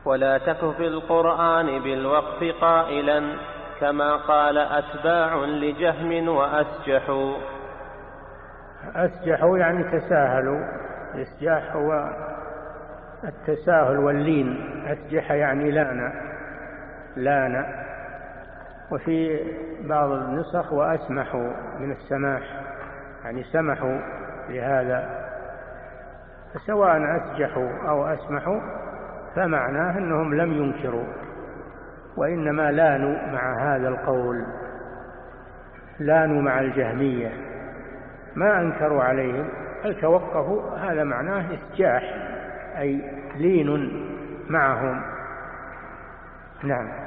ولا تك في القرآن بالوقف قائلا كما قال أتباع لجهم وأسجحوا. أسجحوا يعني تساهلوا. الإسجاح هو التساهل واللين. أسجح يعني لان. وفي بعض النسخ وأسمحوا من السماح، يعني سمحوا لهذا. فسواء أسجحوا أو أسمحوا فمعناه أنهم لم ينكروا، وإنما لانوا مع هذا القول، لانوا مع الجهمية، ما أنكروا عليهم بل توقفوا. هذا معناه إسجاح، أي لين معهم. نعم.